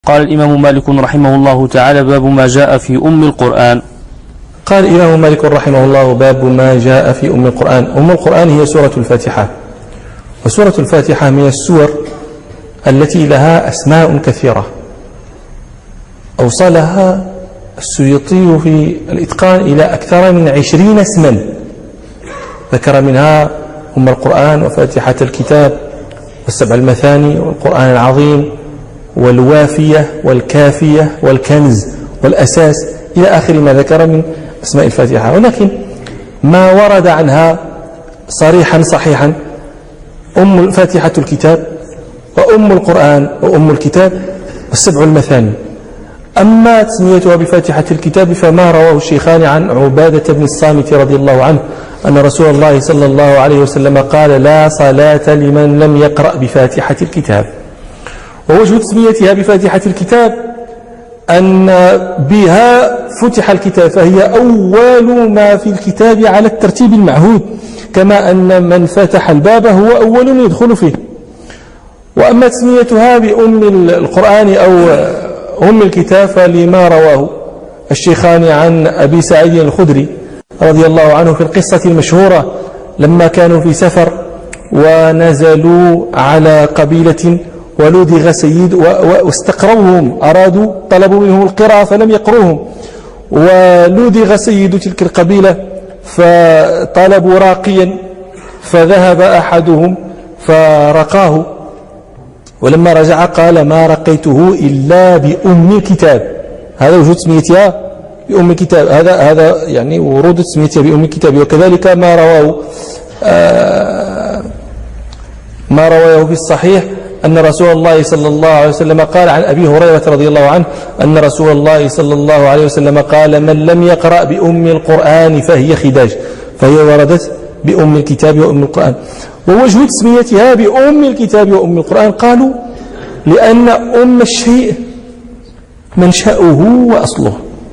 قال الإمام مالك رحمه الله تعالى: باب ما جاء في أم القرآن. قال الإمام مالك رحمه الله: باب ما جاء في أم القرآن. أم القرآن هي سورة الفاتحة، وسورة الفاتحة من السور التي لها أسماء كثيرة أوصلها السيوطي في الإتقان إلى أكثر من 20 اسما، ذكر منها أم القرآن وفاتحة الكتاب والسبع المثاني والقرآن العظيم والوافية والكافية والكنز والأساس إلى آخر ما ذكر من أسماء الفاتحة. ولكن ما ورد عنها صريحا صحيحا أم فاتحة الكتاب وأم القرآن وأم الكتاب والسبع المثاني. أما تسميتها بفاتحة الكتاب فما رواه الشيخان عن عبادة بن الصامت رضي الله عنه أن رسول الله صلى الله عليه وسلم قال: لا صلاة لمن لم يقرأ بفاتحة الكتاب. ووجه تسميتها بفاتحة الكتاب أن بها فتح الكتاب، فهي أول ما في الكتاب على الترتيب المعهود، كما أن من فتح الباب هو أول يدخل فيه. وأما تسميتها بأم القرآن أو أم الكتاب فلما رواه الشيخان عن أبي سعيد الخدري رضي الله عنه في القصة المشهورة لما كانوا في سفر ونزلوا على قبيلة ولدغ سيد واستقروهم، أرادوا طلبوا منهم القراءة فلم يقروهم، ولدغ سيد تلك القبيلة فطلبوا راقيا، فذهب أحدهم فرقاه، ولما رجع قال: ما رقيته إلا بأم الكتاب. هذا وجود تسميتها بأم الكتاب، هذا يعني ورود تسميتها بأم الكتاب. وكذلك ما رواه في الصحيح أن رسول الله صلى الله عليه وسلم قال عن أبي هريرة رضي الله عنه أن رسول الله صلى الله عليه وسلم قال: من لم يقرأ بأم القرآن فهي خداج، فهي وردت بأم الكتاب وأم القرآن. ووجه تسميتها بأم الكتاب وأم القرآن قالوا: لأن أم الشيء منشأه وأصله،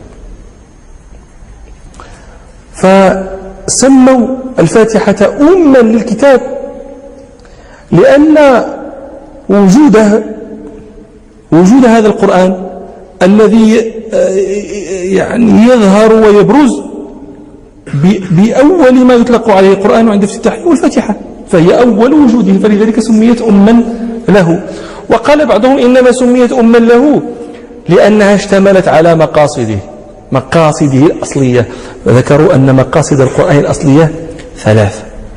فسموا الفاتحة أما للكتاب لأن وجود هذا القرآن الذي يعني يظهر ويبرز بأول ما يطلق عليه القرآن عند افتتاحه والفاتحة، فهي أول وجوده، فلذلك سميت أما له. وقال بعضهم إنما سميت أما له لأنها اشتملت على مقاصده الأصلية، وذكروا أن مقاصد القرآن الأصلية 3: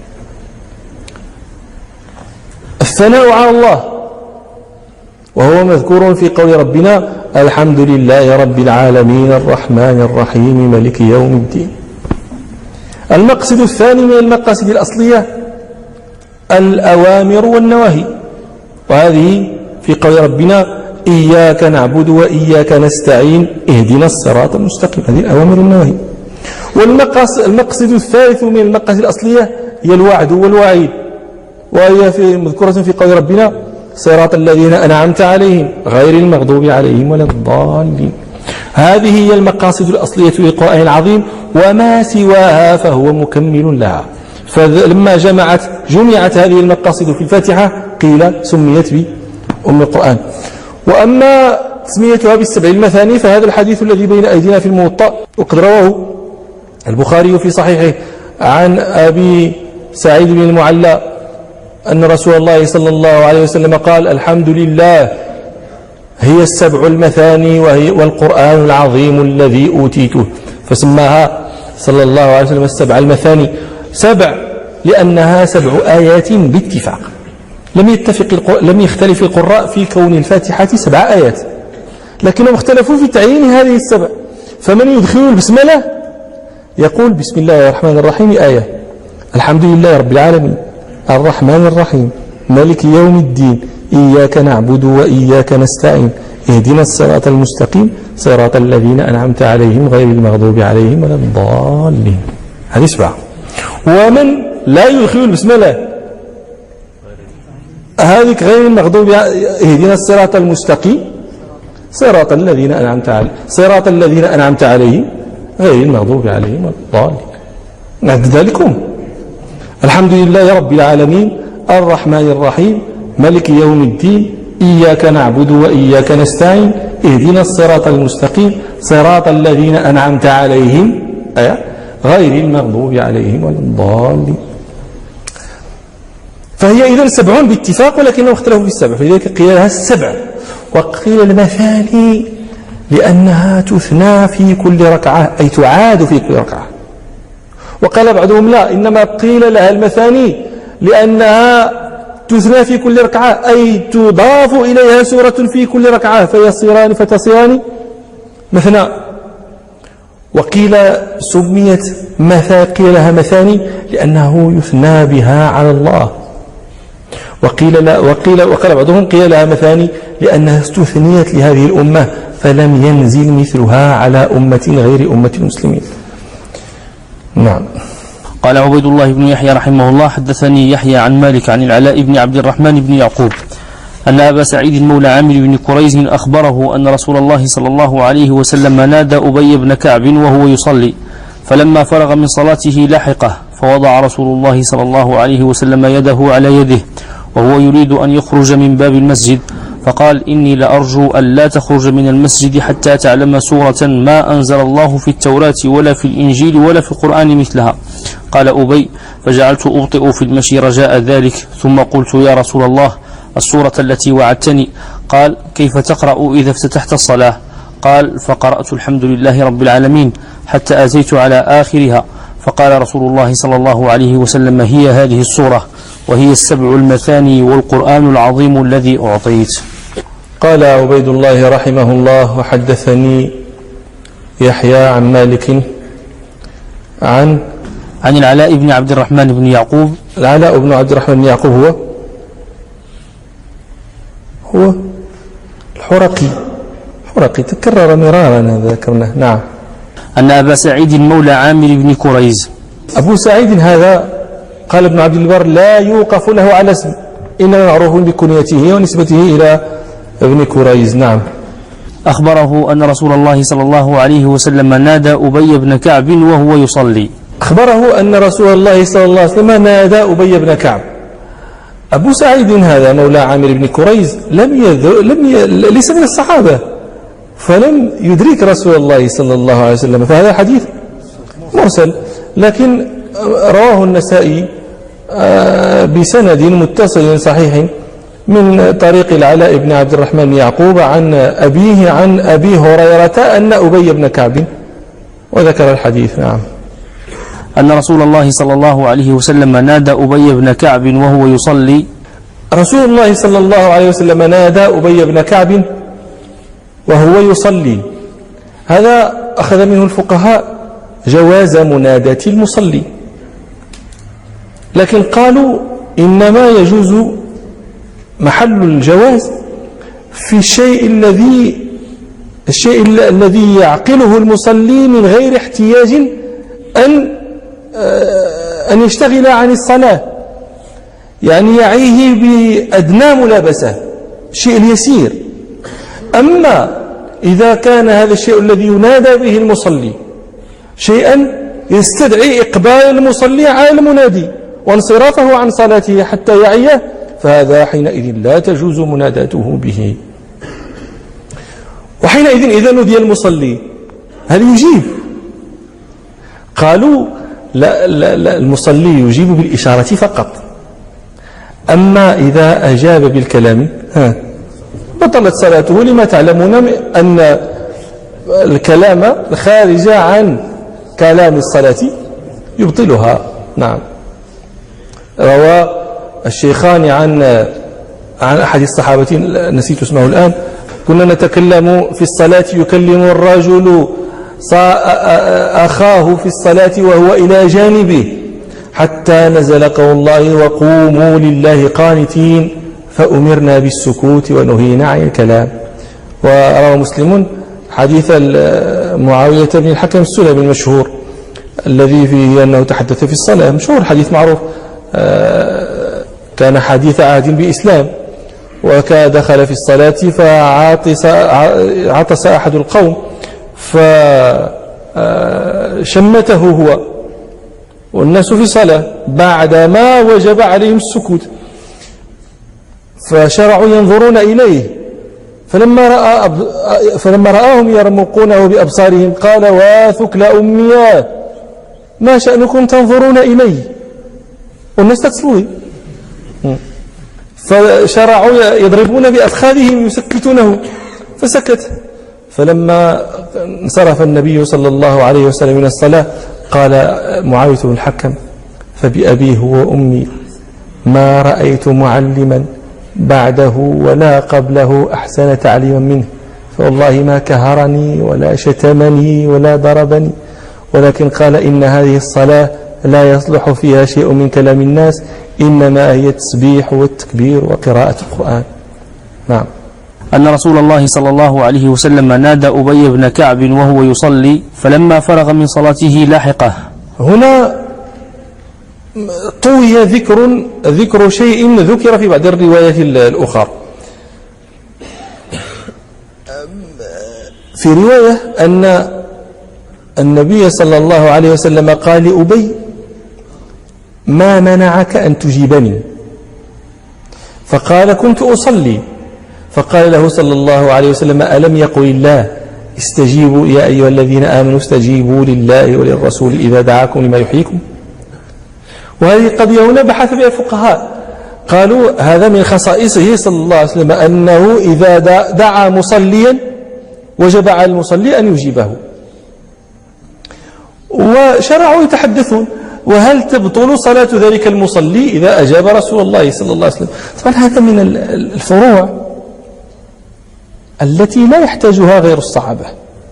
الثناء على الله، وهو مذكور في قول ربنا: الحمد لله رب العالمين الرحمن الرحيم مالك يوم الدين. المقصد الثاني من المقاصد الأصلية الأوامر والنواهي، وهذه في قول ربنا: إياك نعبد وإياك نستعين اهدنا الصراط المستقيم. هذه الأوامر والنواهي. والمقصد الثالث من المقاصد الأصلية هي الوعد والوعيد، وهي مذكورة في قول ربنا: صراط الذين أنعمت عليهم غير المغضوب عليهم ولا الضالين. هذه هي المقاصد الأصلية للقرآن العظيم، وما سواها فهو مكمل لها. فلما جمعت هذه المقاصد في الفاتحة قيل سميت بأم القرآن. وأما تسميتها بالسبع المثاني فهذا الحديث الذي بين أيدينا في الموطأ وقد رواه البخاري في صحيحه عن أبي سعيد بن المعلى أن رسول الله صلى الله عليه وسلم قال: الحمد لله هي السبع المثاني والقرآن العظيم الذي أوتيته، فسماها صلى الله عليه وسلم السبع المثاني. 7 لأنها 7 آيات باتفاق، لم يختلف القراء في كون الفاتحة 7 آيات، لكنهم اختلفوا في تعيين هذه ال7. فمن يدخل البسملة يقول: بسم الله الرحمن الرحيم آية، الحمد لله رب العالمين الرحمن الرحيم مالك يوم الدين إياك نعبد وإياك نستعين اهدنا الصراط المستقيم صراط الذين أنعمت عليهم غير المغضوب عليهم ولا الضالين. هذه 7. ومن لا يدخل البسملة هذه غير المغضوب اهدنا الصراط المستقيم صراط الذين أنعمت عليهم غير المغضوب عليهم ولا الضالين. نعد ذلكم: الحمد لله رب العالمين الرحمن الرحيم مالك يوم الدين إياك نعبد وإياك نستعين اهدنا الصراط المستقيم صراط الذين أنعمت عليهم غير المغضوب عليهم ولا الضالين. فهي إذن 7 باتفاق، ولكنهم اختلفوا في 7، فلذلك قيل لها 7 وقيل المثاني لأنها تثنى في كل ركعة أي تعاد في كل ركعة. وقال بعضهم لا، إنما قيل لها المثاني لأنها تثنى في كل ركعة أي تضاف إليها سورة في كل ركعة فتصيران مثنى. وقيل سميت قيل لها مثاني لأنه يثنى بها على الله. وقال بعضهم قيل لها مثاني لأنها استثنيت لهذه الأمة فلم ينزل مثلها على أمة غير أمة المسلمين. نعم. قال عبيد الله بن يحيى رحمه الله حدثني يحيى عن مالك عن العلاء بن عبد الرحمن بن يعقوب أن أبا سعيد مولى عامر بن كريز أخبره أن رسول الله صلى الله عليه وسلم نادى أبي بن كعب وهو يصلي، فلما فرغ من صلاته لحقه، فوضع رسول الله صلى الله عليه وسلم يده على يده وهو يريد أن يخرج من باب المسجد، فقال إني لأرجو أن لا تخرج من المسجد حتى تعلم سورة ما أنزل الله في التوراة ولا في الإنجيل ولا في القرآن مثلها. قال أبي فجعلت أبطئ في المشي رجاء ذلك، ثم قلت يا رسول الله السورة التي وعدتني. قال كيف تقرأ إذا افتتحت الصلاة؟ قال فقرأت الحمد لله رب العالمين حتى أتيت على آخرها، فقال رسول الله صلى الله عليه وسلم هي هذه السورة وهي 7 المثاني والقرآن العظيم الذي أعطيت. قال عبيد الله رحمه الله وحدثني يحيى عن مالك عن العلاء بن عبد الرحمن بن يعقوب. العلاء بن عبد الرحمن بن يعقوب هو الحرقي تكرر مرارا ذكرناه. نعم. أن أبا سعيد مولى عامر بن كريز. أبو سعيد هذا قال ابن عبد البر لا يوقف له على اسم، إنما معروف بكنيته ونسبته إلى ابن كريز. نعم. أخبره أن رسول الله صلى الله عليه وسلم نادى أبي بن كعب وهو يصلي. أخبره أن رسول الله صلى الله عليه وسلم نادى أبي بن كعب. أبو سعيد هذا مولى عامر بن كريز ليس من الصحابة، فلم يدرك رسول الله صلى الله عليه وسلم، فهذا حديث مرسل، لكن رواه النسائي بسند متصل صحيح من طريق العلاء بن عبد الرحمن بن يعقوب عن أبيه عن أبي هريرة أن أبي بن كعب، وذكر الحديث. نعم. أن رسول الله صلى الله عليه وسلم نادى أبي بن كعب وهو يصلي. رسول الله صلى الله عليه وسلم نادى أبي بن كعب وهو يصلي. هذا أخذ منه الفقهاء جواز مناداة المصلي، لكن قالوا إنما يجوز محل الجواز في الشيء الذي يعقله المصلي من غير احتياج أن يشتغل عن الصلاة، يعني يعيه بأدنى ملابسة، الشيء اليسير. أما إذا كان هذا الشيء الذي ينادى به المصلي شيئا يستدعي إقبال المصلي على المنادي وانصرافه عن صلاته حتى يعيه، فهذا حينئذ لا تجوز مناداته به. وحينئذ إذا نودي المصلي هل يجيب؟ قالوا لا المصلي يجيب بالإشارة فقط، أما إذا أجاب بالكلام بطلت صلاته، لما تعلمون أن الكلام الخارج عن كلام الصلاة يبطلها. نعم. روى الشيخان عن أحد الصحابة نسيت اسمه الآن، كنا نتكلم في الصلاة يكلم الرجل أخاه في الصلاة وهو إلى جانبه حتى نزل قول الله وقوموا لله قانتين فأمرنا بالسكوت ونهينا عن الكلام. وروى مسلم حديث معاوية بن الحكم السلمي المشهور الذي فيه أنه تحدث في الصلاة، مشهور حديث معروف، كان حديث عهد بإسلام، وكان دخل في الصلاة فعطس أحد القوم فشمته هو والناس في صلاة بعدما وجب عليهم السكوت، فشرعوا ينظرون إليه، فلما رآهم يرمقونه بأبصارهم قال واثكل أمياه ما شأنكم تنظرون إلي والناس تصلي. فشرعوا يضربون بأفخاذهم يسكتونه فسكت. فلما انصرف النبي صلى الله عليه وسلم من الصلاة قال معاوية بن الحكم فبأبيه وأمي ما رأيت معلما بعده ولا قبله أحسن تعليما منه، فوالله ما كهرني ولا شتمني ولا ضربني، ولكن قال إن هذه الصلاة لا يصلح فيها شيء من كلام الناس، إنما هي التسبيح والتكبير وقراءة القرآن. نعم. أن رسول الله صلى الله عليه وسلم نادى أبي بن كعب وهو يصلي فلما فرغ من صلاته لاحقه. هنا طوي ذكر شيء ذكر في بعض الروايات الأخرى. في رواية أن النبي صلى الله عليه وسلم قال لأبي ما منعك أن تجيبني؟ فقال كنت أصلي. فقال له صلى الله عليه وسلم ألم يقل الله استجيبوا يا أيها الذين آمنوا استجيبوا لله وللرسول إذا دعاكم لما يحييكم. وهذه القضية هنا بحث بها الفقهاء، قالوا هذا من خصائصه صلى الله عليه وسلم أنه إذا دعا مصليا وجب على المصلي أن يجيبه. وشرعوا يتحدثون وهل تبطل صلاة ذلك المصلي إذا أجاب رسول الله صلى الله عليه وسلم؟ طبعا هذا من الفروع التي لا يحتاجها غير الصحابة،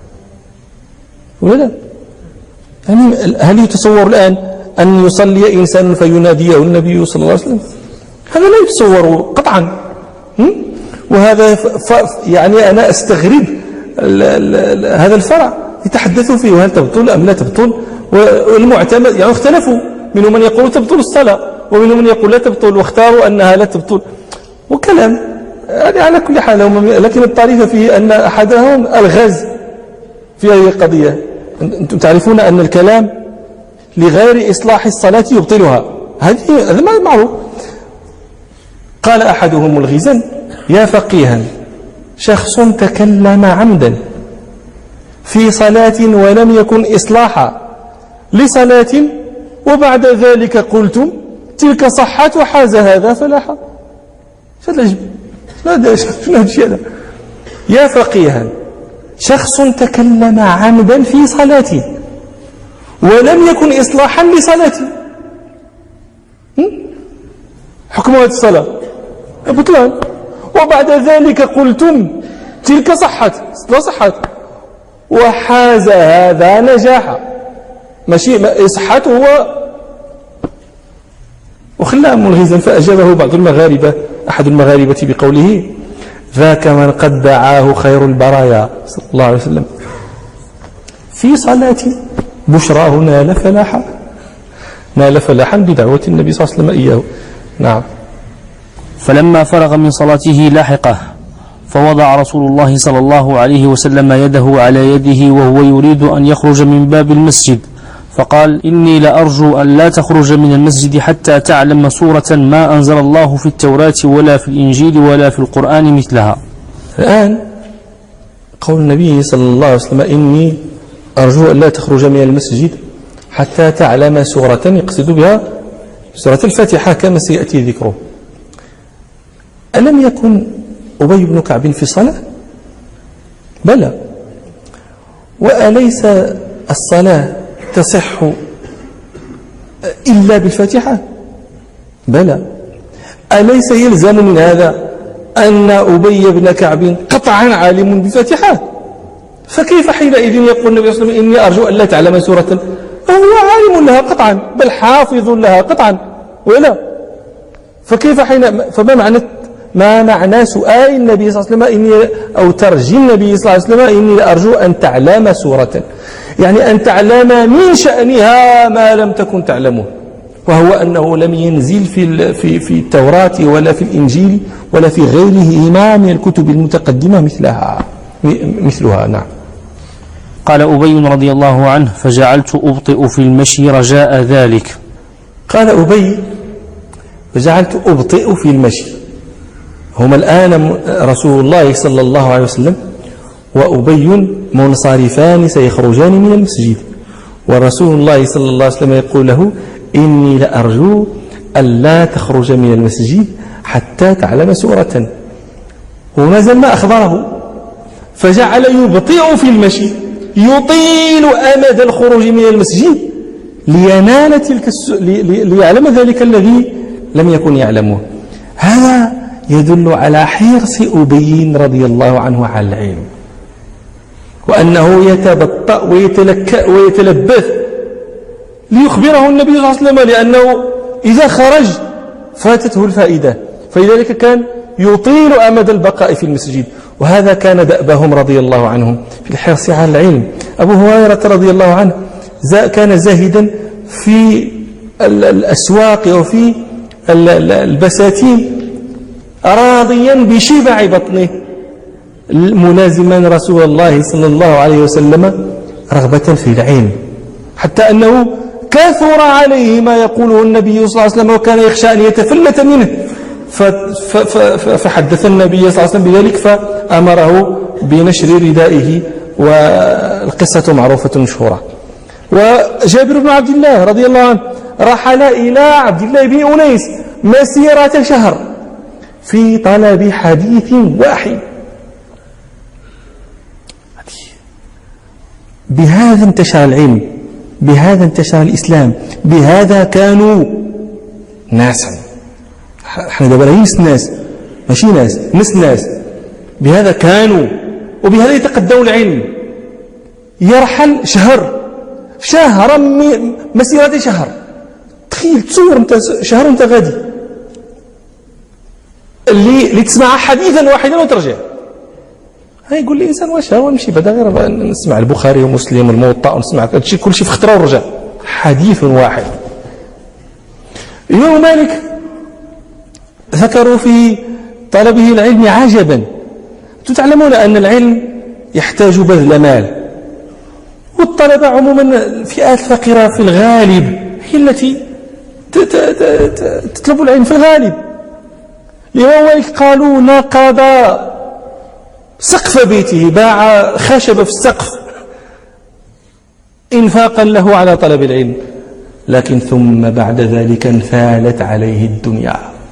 ولا يعني هل يتصور الآن أن يصلي إنسان فيناديه النبي صلى الله عليه وسلم؟ هذا لا يتصور قطعا. وهذا يعني أنا أستغرب هذا الفرع يتحدثوا فيه وهل تبطل أم لا تبطل. والمعتمد يعني اختلفوا، منهم من يقول تبطل الصلاة ومنهم من يقول لا تبطل، واختاروا أنها لا تبطل وكلام يعني على كل حال. لكن الطريف فيه أن أحدهم الغاز في هذه القضية. أنتم تعرفون أن الكلام لغير إصلاح الصلاة يبطلها، هذا ما معروف. قال أحدهم الغزن يا فقيها شخص تكلم عمدا في صلاة ولم يكن إصلاحا لصلاة وبعد ذلك قلتم تلك صحت وحاز هذا فلاحا. يا فقيها شخص تكلم عمدا في صلاة ولم يكن إصلاحا لصلاة، حكم هذه الصلاة بطلان، وبعد ذلك قلتم تلك صحت لا صحت وحاز هذا نجاحا، ماشي صحت هو وخلاه ملغزا. فأجابه بعض المغاربة أحد المغاربة بقوله ذاك من قد دعاه خير البرايا صلى الله عليه وسلم في صلاة بشراه نال فلاحا بدعوة النبي صلى الله عليه وسلم إياه. نعم. فلما فرغ من صلاته لاحقه فوضع رسول الله صلى الله عليه وسلم يده على يده وهو يريد أن يخرج من باب المسجد، فقال إني لأرجو أن لا تخرج من المسجد حتى تعلم سورة ما أنزل الله في التوراة ولا في الإنجيل ولا في القرآن مثلها. الآن قول النبي صلى الله عليه وسلم إني أرجو أن لا تخرج من المسجد حتى تعلم سورة يقصد بها سورة الفاتحة كما سيأتي ذكره. ألم يكن أبي بن كعب في صلاة؟ بلى. وأليس الصلاة تصح إلا بالفاتحة؟ بلى. أليس يلزم من هذا أن أبي بن كعب قطعا عالم بالفاتحة؟ فكيف حينئذ يقول النبي صلى الله عليه وسلم إني أرجو أن لا تعلم سورة؟ هو عالم لها قطعا بل حافظ لها قطعا، ولا فكيف ما معنى سؤال النبي صلى الله عليه وسلم أو ترجي النبي صلى الله عليه وسلم إني أرجو أن تعلم سورة، يعني أن تعلم من شأنها ما لم تكن تعلمه، وهو أنه لم ينزل في التوراة ولا في الإنجيل ولا في غيرهما من الكتب المتقدمة مثلها. نعم. قال أبي رضي الله عنه فجعلت أبطئ في المشي رجاء ذلك. قال أبي فجعلت أبطئ في المشي، هما الآن رسول الله صلى الله عليه وسلم وأبي منصرفان سيخرجان من المسجد، ورسول الله صلى الله عليه وسلم يقول له: إني لأرجو ألا تخرج من المسجد حتى تعلم سورة. وما زال ما أخبره، فجعل يبطئ في المشي، يطيل أمد الخروج من المسجد لينال ليعلم ذلك الذي لم يكن يعلمه. هذا يدل على حرص أبي رضي الله عنه على العلم، وأنه يتبطأ ويتلكأ ويتلبث ليخبره النبي صلى الله عليه وسلم، لأنه إذا خرج فاتته الفائدة، فلذلك كان يطيل أمد البقاء في المسجد. وهذا كان دأبهم رضي الله عنهم في الحرص على العلم. أبو هريرة رضي الله عنه كان زاهدا في الأسواق وفي البساتين، راضيا بشبع بطنه، ملازما رسول الله صلى الله عليه وسلم رغبة في العلم، حتى أنه كثر عليه ما يقوله النبي صلى الله عليه وسلم، وكان يخشى أن يتفلت منه، فحدث النبي صلى الله عليه وسلم بذلك، فأمره بنشر ردائه، والقصة معروفة مشهورة. وجابر بن عبد الله رضي الله عنه رحل إلى عبد الله بن أنيس مسيرة شهر في طلب حديث واحد. بهذا انتشر العلم، بهذا انتشر الإسلام، بهذا كانوا ناسا. احنا دابا ناس ماشي ناس، بهذا كانوا، وبهذا يتقدموا العلم. يرحل شهرا مسيرة شهر. تخيل تصور انت شهر وانت غادي اللي تسمع حديثا واحدا وترجع. هاي يقول لي الانسان واش هو نمشي بعدا غير نسمع البخاري ومسلم والموطأ ونسمع هادشي كلشي في خطره ورجع. حديث واحد. الإمام مالك ذكروا في طلبه العلم عجبا. تعلمون أن العلم يحتاج بذل مال، والطلبة عموما الفئات الفقيرة في الغالب هي التي تطلب العلم في الغالب. الإمام مالك قالوا نقض سقف بيته، باع خشب في السقف إنفاقا له على طلب العلم، لكن ثم بعد ذلك انفالت عليه الدنيا.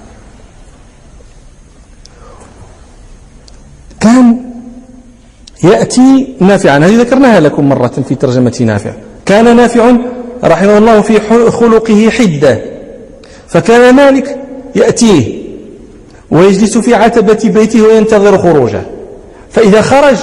كان يأتي نافعا، هذه ذكرناها لكم مرة في ترجمة نافع. كان نافع رحمه الله في خلقه حدة، فكان مالك يأتيه ويجلس في عتبة بيته وينتظر خروجه، فإذا خرج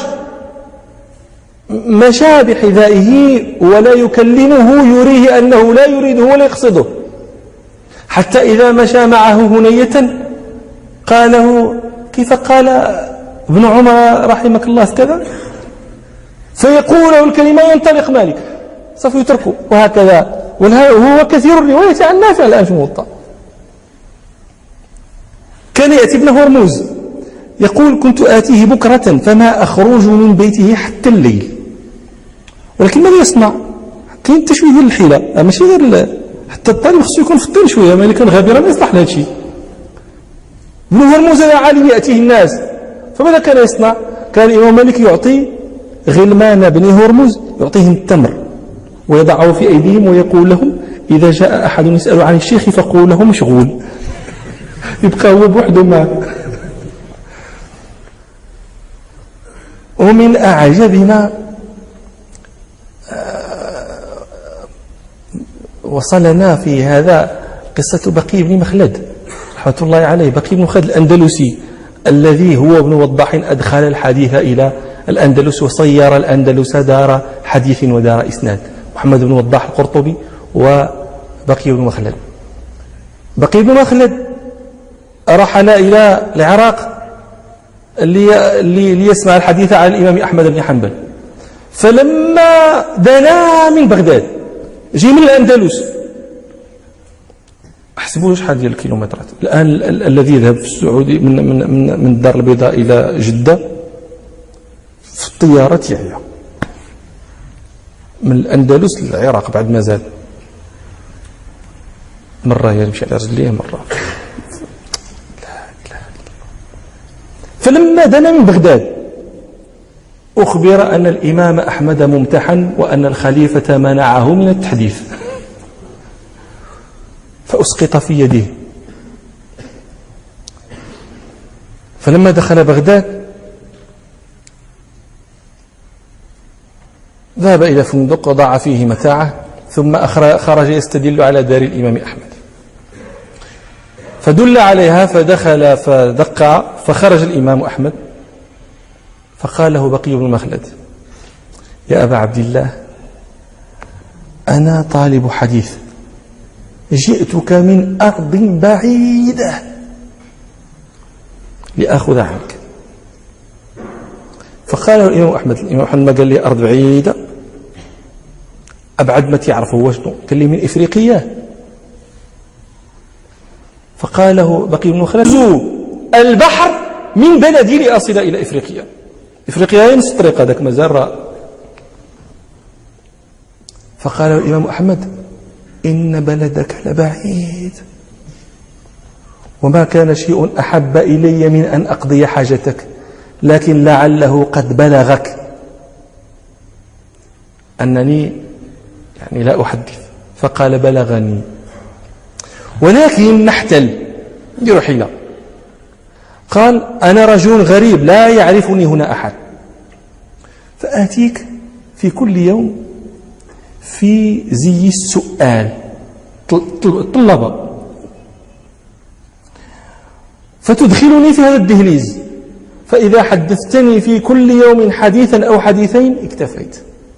مشى بحذائه ولا يكلمه، يريه أنه لا يريده ولا يقصده، حتى إذا مشى معه هنية قال له: كيف قال ابن عمر رحمك الله كذا؟ فيقول له الكلمة ينطلق مالك، سوف يتركه. وهكذا، وهو كثير الرواية عن نافع الآن في الموطأ. كان يأتي ابن هرمز يقول: كنت آتيه بكرة فما أخرج من بيته حتى الليل. ولكن ماذا يصنع؟ كاين التشويه ديال الحيلة، ماشي غير حتى الطالب خصو يكون فطن شوية، مالك كان غابرا ما يصلح لهذا الشيء. ابن هرمز يا عالم يأتيه الناس، فماذا كان يصنع؟ كان الإمام مالك يعطي غلمان بن هرمز، يعطيهم التمر ويضعه في أيديهم ويقول لهم: إذا جاء أحد يسأل عن الشيخ فقول له مشغول. يبقى هو بوحده معه. ومن أعجب ما وصلنا في هذا قصة بقي بن مخلد رحمة الله عليه. بقي بن مخلد الأندلسي الذي هو ابن وضاح أدخل الحديث إلى الأندلس وصير الأندلس دار حديث ودار إسناد. محمد بن وضاح القرطبي وبقي بن مخلد. بقي بن مخلد رحل إلى العراق ليسمع الحديث عن الإمام أحمد بن حنبل، فلما دنا من بغداد جي من الأندلس، احسبوا شحال ديال الكيلومترات الآن. الذي يذهب في السعودي من الدار البيضاء إلى جدة في الطيارة يعيا، من الأندلس للعراق بعد ما زاد مرة يمشي على رجليه مرة. فلما دنا من بغداد أخبر أن الإمام أحمد ممتحن وأن الخليفة منعه من التحديث، فأسقط في يده. فلما دخل بغداد ذهب إلى فندق وضع فيه متاعه، ثم خرج يستدل على دار الإمام أحمد، فدل عليها فدخل فدق، فخرج الإمام أحمد فقال له بقي بن مخلد: يا أبا عبد الله، أنا طالب حديث، جئتك من أرض بعيدة لأخذ عنك. فقال له الإمام أحمد ما قال لي أرض بعيدة، أبعد ما تعرفه وشنو، قال لي من إفريقيا. فقال له بقي بن مخلد: البحر من بلدي لأصل إلى إفريقيا. إفريقيا هي نص الطريق، هذاك مازال. فقال له الإمام أحمد: إن بلدك لبعيد، وما كان شيء أحب إلي من أن أقضي حاجتك، لكن لعله قد بلغك أنني يعني لا أحدث. فقال: بلغني، ولكن نحتل، ندير حيلة. قال: أنا رجل غريب لا يعرفني هنا أحد، فآتيك في كل يوم في زي السؤال طلبة، فتدخلني في هذا الدهليز، فإذا حدثتني في كل يوم حديثا أو حديثين اكتفيت.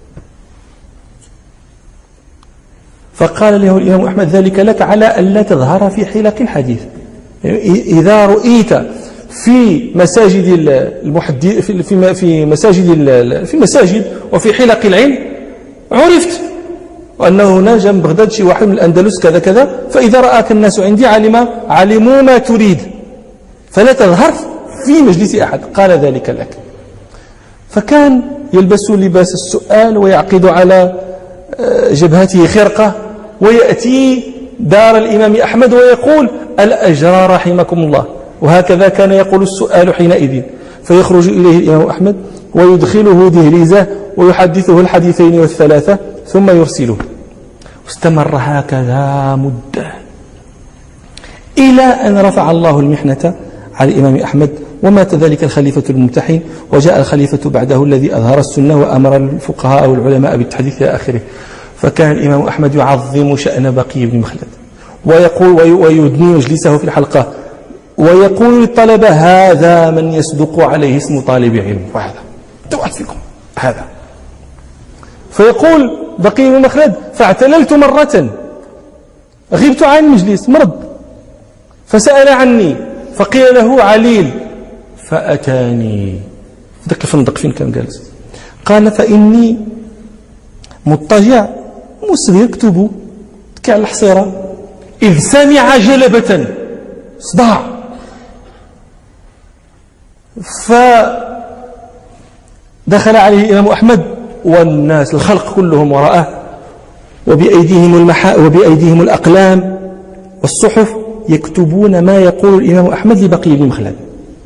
فقال له الإمام أحمد: ذلك لك على ألا تظهر في حلق الحديث. إذا رؤيت في مساجد المحدث في مساجد وفي حلق العلم عرفت، وأنه هنا جنب بغداد شي واحد من الأندلس كذا كذا، فإذا رآك الناس عندي علموا ما تريد، فلا تظهر في مجلس أحد. قال: ذلك لك. فكان يلبس لباس السؤال ويعقد على جبهته خرقة، ويأتي دار الإمام أحمد ويقول: الأجر رحمكم الله. وهكذا كان يقول السؤال حينئذ. فيخرج إليه الإمام أحمد ويدخله دهليزه ويحدثه الحديثين والثلاثة ثم يرسله. واستمر هكذا مدة إلى أن رفع الله المحنة على الإمام أحمد، ومات ذلك الخليفة الممتحن، وجاء الخليفة بعده الذي أظهر السنة وأمر الفقهاء والعلماء بالتحديث إلى آخره. فكان الإمام أحمد يعظم شأن بقي بن مخلد، ويقول ويدني مجلسه في الحلقة، ويقول للطلبة: هذا من يصدق عليه اسم طالب علم، وهذا توعد فيكم هذا. فيقول بقي بن مخلد: فاعتللت مرة، غبت عن المجلس، مرض، فسأل عني، فقيل له عليل، فأتاني. ذاك الفندق فين كان جالس؟ قال: فإني مضطجع مسهر كتبه كعلى الحصيرة، إذ سمع جلبة، صداع، فدخل عليه الإمام أحمد والناس الخلق كلهم وراءه، وبأيديهم الأقلام والصحف يكتبون ما يقول الإمام أحمد لبقي بن مخلد.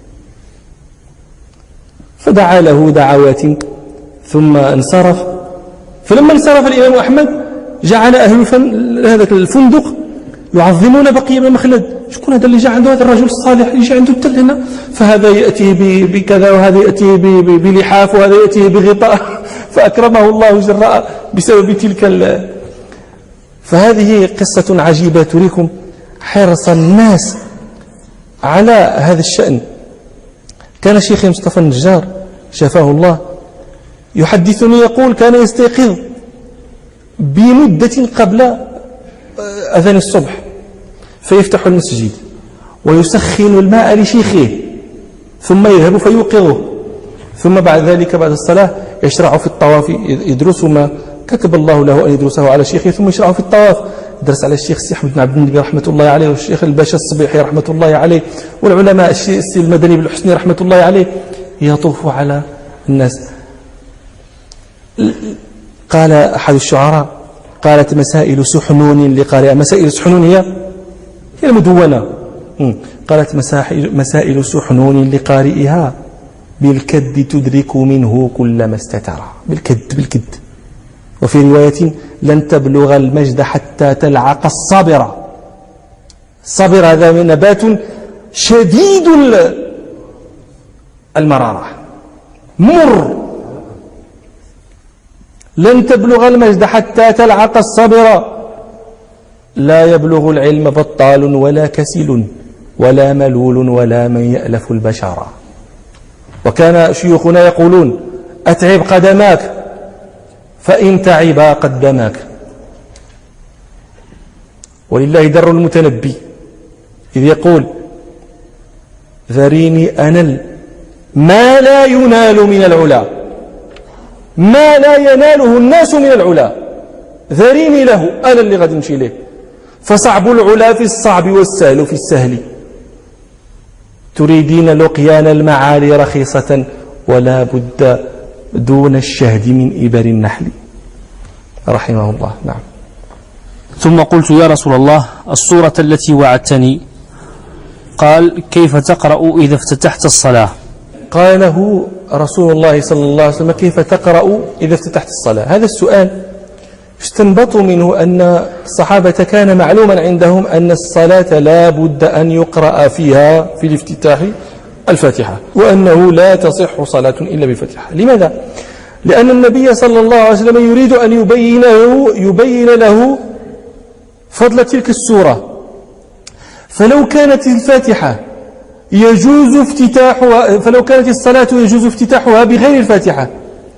فدعا له دعوات ثم انصرف. فلما انصرف الإمام أحمد جعل أهل هذا الفندق يعظمون بقي بن مخلد. شكون هذا اللي جاء عنده هذا الرجل الصالح اللي جاء عنده التل هنا؟ فهذا يأتيه بكذا، وهذا يأتيه بلحاف، وهذا يأتيه بغطاء، فأكرمه الله جراء بسبب تلك فهذه قصة عجيبة تريكم حرص الناس على هذا الشأن. كان شيخي مصطفى النجار شفاه الله يحدثني يقول: كان يستيقظ بمدة قبل أذان الصبح فيفتح المسجد ويسخن الماء لشيخه، ثم يذهب فيوقظه، ثم بعد ذلك بعد الصلاة يشرع في الطواف، يدرس ما كتب الله له أن يدرسه على شيخه، ثم يشرع في الطواف، يدرس على الشيخ السي أحمد بن عبد النبي رحمة الله عليه، والشيخ الباشا الصبيحي رحمة الله عليه، والعلماء السي المدني بالحسني رحمة الله عليه، يطوف على الناس. قال أحد الشعراء: قالت مسائل سحنون لقارئ. مسائل سحنون هي المدونة، قالت مسائل سحنون لقارئها بالكد تدرك منه كل ما استتر. بالكد. وفي رواية لن تبلغ المجد حتى تلعق الصبر. الصبر هذا نبات شديد المرارة مر. لن تبلغ المجد حتى تلعق الصبر. لا يبلغ العلم بطال ولا كسل ولا ملول ولا من يألف البشر. وكان شيوخنا يقولون أتعب قدماك فإن تعبا قدماك. ولله در المتنبي إذ يقول ذريني أنل ما لا ينال من العلا، ما لا يناله الناس من العلا، ذريني له أنا اللي غادي نمشي ليه. فصعب العلا في الصعب والسهل في السهل، تريدين لقيان المعالي رخيصة ولا بد دون الشهد من إبر النحل. رحمه الله. نعم. ثم قلت يا رسول الله السورة التي وعدتني، قال كيف تقرأ إذا افتتحت الصلاة؟ قال له رسول الله صلى الله عليه وسلم كيف تقرأ إذا افتتحت الصلاة؟ هذا السؤال استنبطوا منه أن الصحابة كان معلوما عندهم أن الصلاة لا بد أن يقرأ فيها في الافتتاح الفاتحة، وأنه لا تصح صلاة إلا بالفاتحة. لماذا؟ لأن النبي صلى الله عليه وسلم يريد أن يبين له فضل تلك السورة. فلو كانت الفاتحة يجوز افتتاحها، فلو كانت الصلاة يجوز افتتاحها بغير الفاتحة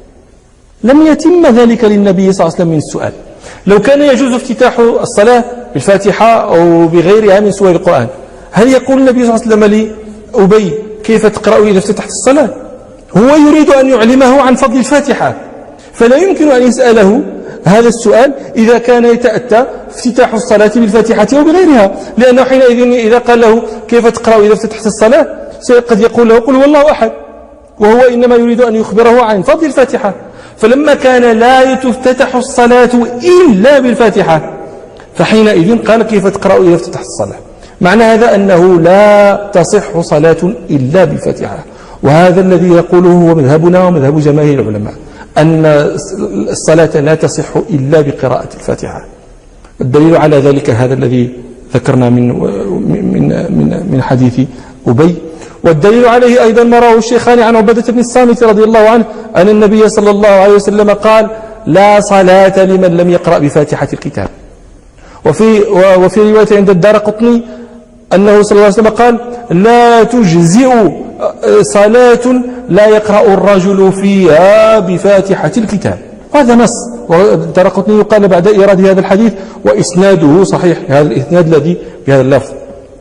لم يتم ذلك للنبي صلى الله عليه وسلم من السؤال. لو كان يجوز افتتاح الصلاة بالفاتحة أو بغيرها من سور القرآن، هل يقول النبي صلى الله عليه وسلم لأبي كيف تقرأ إذا افتتحت الصلاة؟ هو يريد أن يعلمه عن فضل الفاتحة، فلا يمكن أن يسأله هذا السؤال إذا كان يتأتى افتتاح الصلاة بالفاتحة أو بغيرها، لأنه حينئذ إذا قال له كيف تقرأ إذا افتتحت الصلاة قد يقول له قل والله أحد، وهو إنما يريد أن يخبره عن فضل الفاتحة. فلما كان لا تفتتح الصلاة إلا بالفاتحة فحينئذ قال كيف تقرأ إذا افتتحت الصلاة. معنى هذا أنه لا تصح صلاة إلا بالفاتحة، وهذا الذي يقوله هو مذهبنا ومذهب جماهير العلماء، أن الصلاة لا تصح إلا بقراءة الفاتحة. الدليل على ذلك هذا الذي ذكرنا من حديث أبي. والدليل عليه أيضا ما رواه الشيخان عن عبادة بن الصامت رضي الله عنه أن النبي صلى الله عليه وسلم قال لا صلاة لمن لم يقرأ بفاتحة الكتاب. وفي رواية عند الدارقطني أنه صلى الله عليه وسلم قال لا تجزئ صلاة لا يقرأ الرجل فيها بفاتحة الكتاب. هذا نص، والدارقطني يقال بعد إيراد هذا الحديث وإسناده صحيح، هذا الإسناد الذي بهذا اللفظ.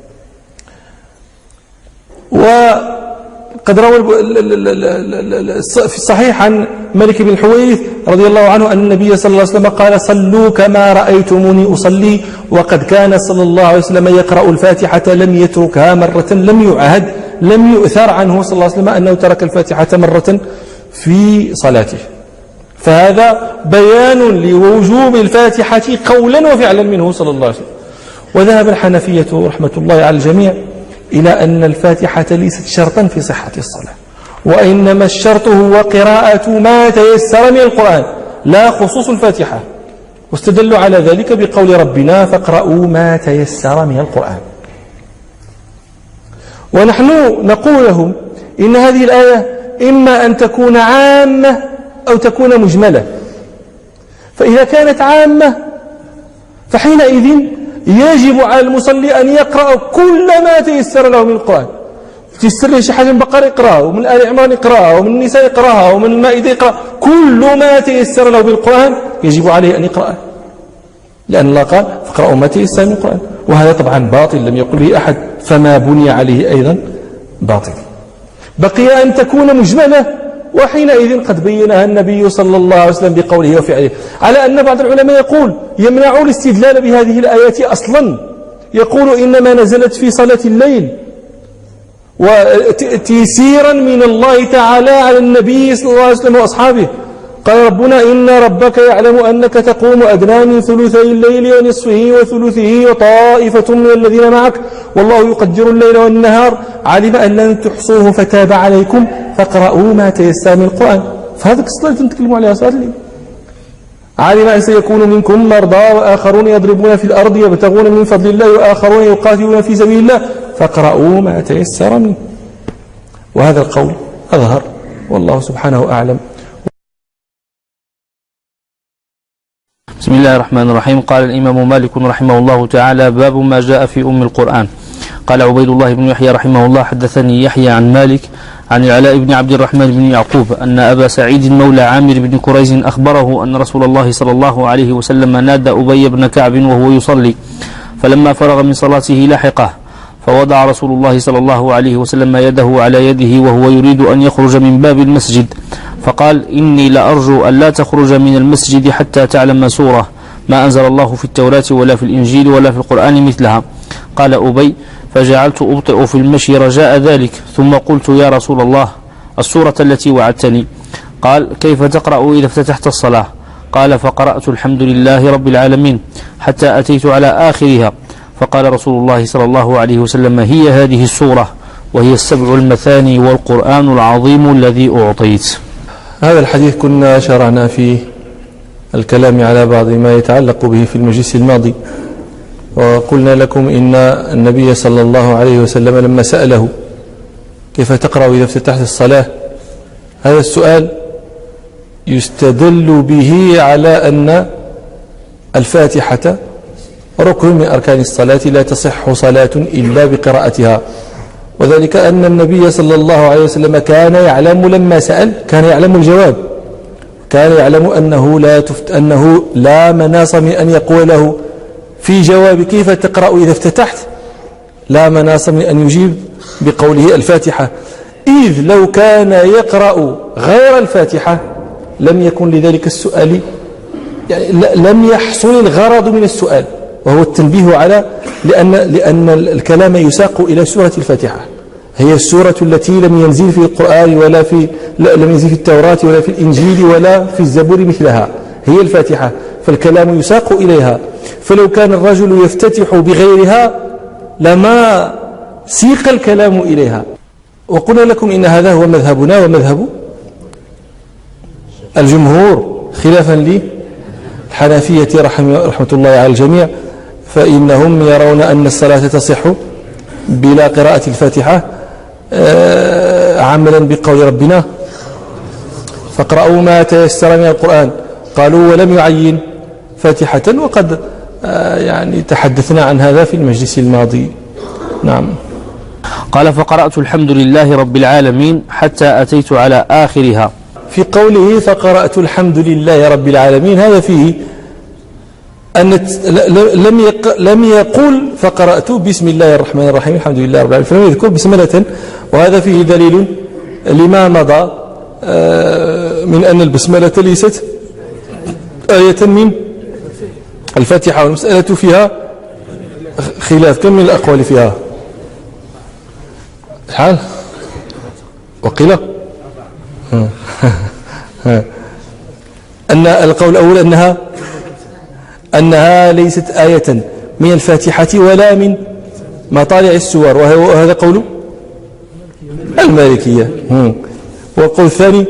وقد روى في الصحيح عن مالك بن الحويرث رضي الله عنه أن النبي صلى الله عليه وسلم قال صلوا كما رأيتموني أصلي، وقد كان صلى الله عليه وسلم يقرأ الفاتحة لم يتركها مرة لم يعهد، لم يؤثر عنه صلى الله عليه وسلم أنه ترك الفاتحة مرة في صلاته. فهذا بيان لوجوب الفاتحة قولا وفعلا منه صلى الله عليه وسلم. وذهب الحنفية رحمة الله على الجميع إلى أن الفاتحة ليست شرطا في صحة الصلاة، وإنما الشرط هو قراءة ما تيسر من القرآن لا خصوص الفاتحة. واستدلوا على ذلك بقول ربنا فاقرأوا ما تيسر من القرآن. ونحن نقول لهم إن هذه الآية إما أن تكون عامة أو تكون مجملة. فإذا كانت عامة فحينئذ يجب على المصلي أن يقرأ كل ما تيسر له من القرآن. تيسر له شي حاجة من البقرة يقرأها، ومن آل عمران يقرأها، ومن النساء يقرأها، ومن المائدة يقرأ، كل ما تيسر له بالقرآن يجب عليه أن يقرأه، لأن الله قال فاقرأوا ما تيسر من القرآن. وهذا طبعا باطل لم يقل به أحد، فما بني عليه أيضا باطل. بقي أن تكون مجملة، وحينئذ قد بينها النبي صلى الله عليه وسلم بقوله وفعله، على أن بعض العلماء يقول يمنع الاستدلال بهذه الآيات أصلا، يقول إنما نزلت في صلاة الليل وتيسيرا من الله تعالى على النبي صلى الله عليه وسلم وأصحابه. قال ربنا إن ربك يعلم أنك تقوم أدنى من ثلثي الليل ونصفه وثلثه وطائفة من الذين معك والله يقدر الليل والنهار علم أن لن تحصوه فتاب عليكم فاقرؤوا ما تيسر من القرآن. فهذه الصلاة اللي نتكلموا عليها صلاة الليل. علم أن سيكون منكم مرضى وآخرون يضربون في الأرض يبتغون من فضل الله وآخرون يقاتلون في سبيل الله فاقرؤوا ما تيسر منه. وهذا القول أظهر والله سبحانه أعلم. بسم الله الرحمن الرحيم. قال الإمام مالك رحمه الله تعالى: باب ما جاء في أم القرآن. قال عبيد الله بن يحيى رحمه الله: حدثني يحيى عن مالك عن العلاء بن عبد الرحمن بن يعقوب أن أبا سعيد مولى عامر بن كريز أخبره أن رسول الله صلى الله عليه وسلم نادى أبي بن كعب وهو يصلي، فلما فرغ من صلاته لحقه، فوضع رسول الله صلى الله عليه وسلم يده على يده وهو يريد أن يخرج من باب المسجد، فقال: إني لأرجو أن لا تخرج من المسجد حتى تعلم سورة ما أنزل الله في التوراة ولا في الإنجيل ولا في القرآن مثلها. قال أبي: فجعلت أبطئ في المشي رجاء ذلك، ثم قلت: يا رسول الله، السورة التي وعدتني. قال: كيف تقرأ إذا افتتحت الصلاة؟ قال: فقرأت الحمد لله رب العالمين حتى أتيت على آخرها. فقال رسول الله صلى الله عليه وسلم: هي هذه السورة وهي السبع المثاني والقرآن العظيم الذي أعطيت. هذا الحديث كنا شرعنا في الكلام على بعض ما يتعلق به في المجلس الماضي، وقلنا لكم إن النبي صلى الله عليه وسلم لما سأله: كيف تقرأ إذا افتتحت الصلاة؟ هذا السؤال يستدل به على أن الفاتحة ركن من أركان الصلاة لا تصح صلاة إلا بقراءتها، وذلك أن النبي صلى الله عليه وسلم كان يعلم لما سأل، كان يعلم الجواب، كان يعلم أنه لا مناص من أن يقول له في جواب كيف تقرأ إذا افتتحت، لا مناص من أن يجيب بقوله الفاتحة، إذ لو كان يقرأ غير الفاتحة لم يكن لذلك السؤال، يعني لم يحصل الغرض من السؤال، وهو التنبيه على لأن الكلام يساق إلى سورة الفاتحة، هي السورة التي لم ينزل في القرآن ولا لم ينزل في التوراة ولا في الإنجيل ولا في الزبور مثلها، هي الفاتحة، فالكلام يساق إليها، فلو كان الرجل يفتتح بغيرها لما سيق الكلام إليها. وقلنا لكم إن هذا هو مذهبنا ومذهب الجمهور خلافا للحنفية رحمة الله على الجميع، فإنهم يرون أن الصلاة تصح بلا قراءة الفاتحة عملا بقول ربنا: فاقرأوا ما تيسر من القرآن. قالوا ولم يعين فاتحة، وقد يعني تحدثنا عن هذا في المجلس الماضي. نعم. قال: فقرأت الحمد لله رب العالمين حتى أتيت على آخرها. في قوله فقرأت الحمد لله رب العالمين هذا فيه أن لم يقل فقرأت بسم الله الرحمن الرحيم الحمد لله رب العالمين، فلم يذكر بسملة، وهذا فيه دليل لما مضى من أن البسملة ليست آية من الفاتحة، والمسألة فيها خلاف، كم من الأقوال فيها؟ حال وقيل أن القول الأول أنها ليست آية من الفاتحة ولا من مطالع السور، وهذا قول المالكية. والقول الثاني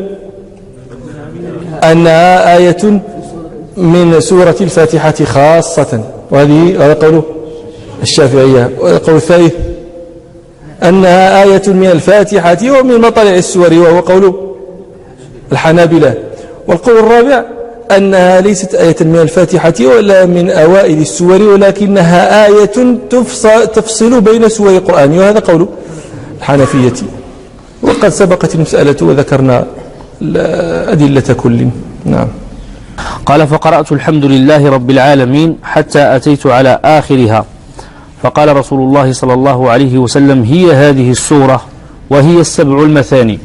أنها آية من سورة الفاتحة خاصة، وهذا قول الشافعية. والقول الثالث أنها آية من الفاتحة ومن مطالع السور، وهو قول الحنابلة. والقول الرابع أنها ليست آية من الفاتحة ولا من أوائل السور، ولكنها آية تفصل بين سور القرآن، وهذا قول الحنفية. وقد سبقت المسألة وذكرنا أدلة كل. نعم. قال: فقرأت الحمد لله رب العالمين حتى أتيت على آخرها. فقال رسول الله صلى الله عليه وسلم: هي هذه السورة وهي السبع المثاني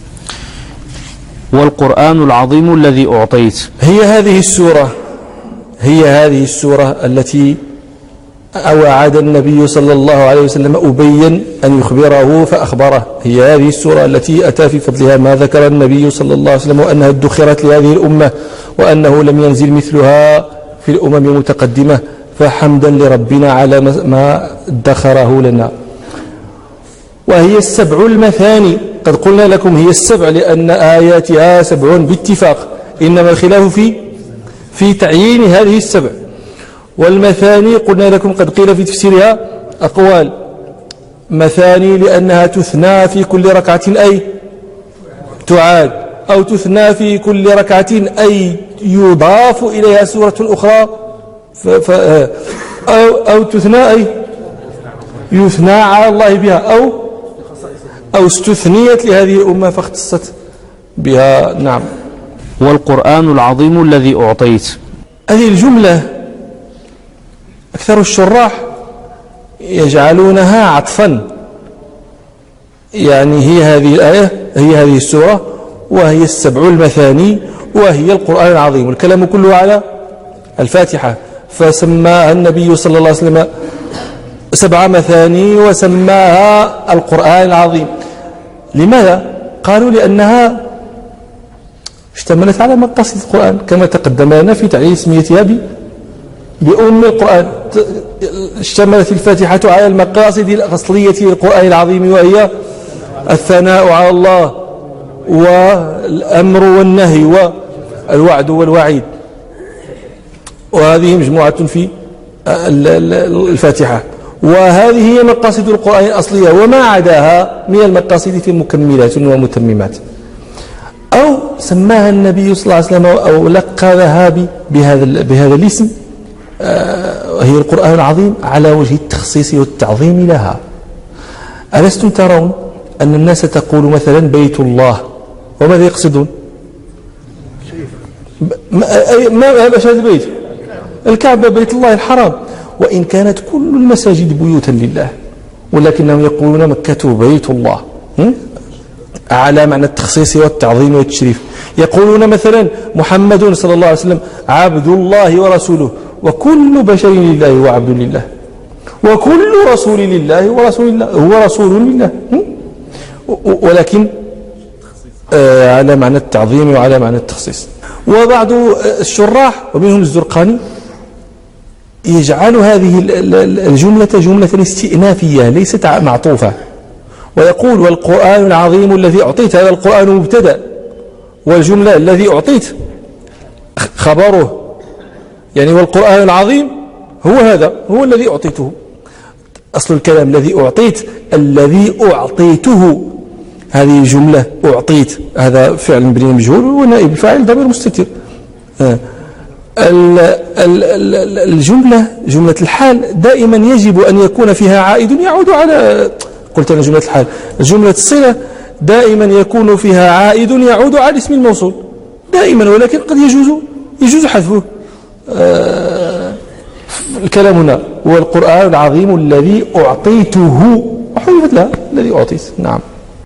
والقرآن العظيم الذي أعطيت. هي هذه السورة التي وعد النبي صلى الله عليه وسلم أبيا أن يخبره فأخبره. هي هذه السورة التي أتى في فضلها ما ذكر النبي صلى الله عليه وسلم وأنها ادخرت لهذه الأمة وأنه لم ينزل مثلها في الأمم المتقدمة، فحمدا لربنا على ما ادخره لنا. وهي السبع المثاني، قد قلنا لكم هي السبع لأن آياتها 7 باتفاق، إنما الخلاف في تعيين هذه السبع. والمثاني قلنا لكم قد قيل في تفسيرها أقوال. مثاني لأنها تثنى في كل ركعة أي تعاد، أو تثنى في كل ركعة أي يضاف إليها سورة أخرى، أو تثنى أي يثنى على الله بها، أو استثنيت لهذه الأمة فاختصت بها. نعم. والقرآن العظيم الذي أعطيت، هذه الجملة أكثر الشراح يجعلونها عطفا، يعني هي هذه الآية هي هذه السورة وهي السبع المثاني وهي القرآن العظيم، والكلام كله على الفاتحة، فسماها النبي صلى الله عليه وسلم 7 مثاني وسماها القرآن العظيم. لماذا؟ قالوا لأنها اشتملت على مقاصد القرآن كما تقدم لنا في تعليل اسميتها بأم القرآن. اشتملت الفاتحة على المقاصد الأصلية للقرآن العظيم، وهي الثناء على الله والأمر والنهي والوعد والوعيد، وهذه مجموعة في الفاتحة، وهذه هي مقاصد القرآن الأصلية، وما عداها من المقاصد في مكملات ومتممات. أو سماها النبي صلى الله عليه وسلم أو لقبها بهذا الاسم، هي القرآن العظيم على وجه التخصيص والتعظيم لها. ألستم ترون أن الناس تقول مثلا بيت الله، وماذا يقصدون؟ ما هذا البيت؟ الكعبة، بيت الله الحرام، وإن كانت كل المساجد بيوتا لله، ولكنهم يقولون مكة بيت الله على معنى التخصيص والتعظيم والتشريف. يقولون مثلا محمد صلى الله عليه وسلم عبد الله ورسوله، وكل بشر لله وعبد لله، وكل رسول لله ورسول الله هو رسول لله، ولكن على معنى التعظيم وعلى معنى التخصيص. وبعض الشراح ومنهم الزرقاني يجعل هذه الجملة جملة استئنافية ليست معطوفة، ويقول والقرآن العظيم الذي أعطيت، هذا القرآن مبتدأ، والجملة الذي أعطيت خبره، يعني والقرآن العظيم هو هذا، هو الذي أعطيته. أصل الكلام الذي أعطيت، الذي أعطيته، هذه الجملة أعطيت هذا فعل مبني مجهول ونائب الفاعل ضمير مستتر. الجملة جملة الحال دائما يجب أن يكون فيها عائد يعود على، قلت أنا جملة الحال، جملة الصلة دائما يكون فيها عائد يعود على اسم الموصول دائما، ولكن قد يجوز حذفه. الكلام هنا هو القرآن العظيم الذي أعطيته، وحذفت لها الذي أعطيت. نعم.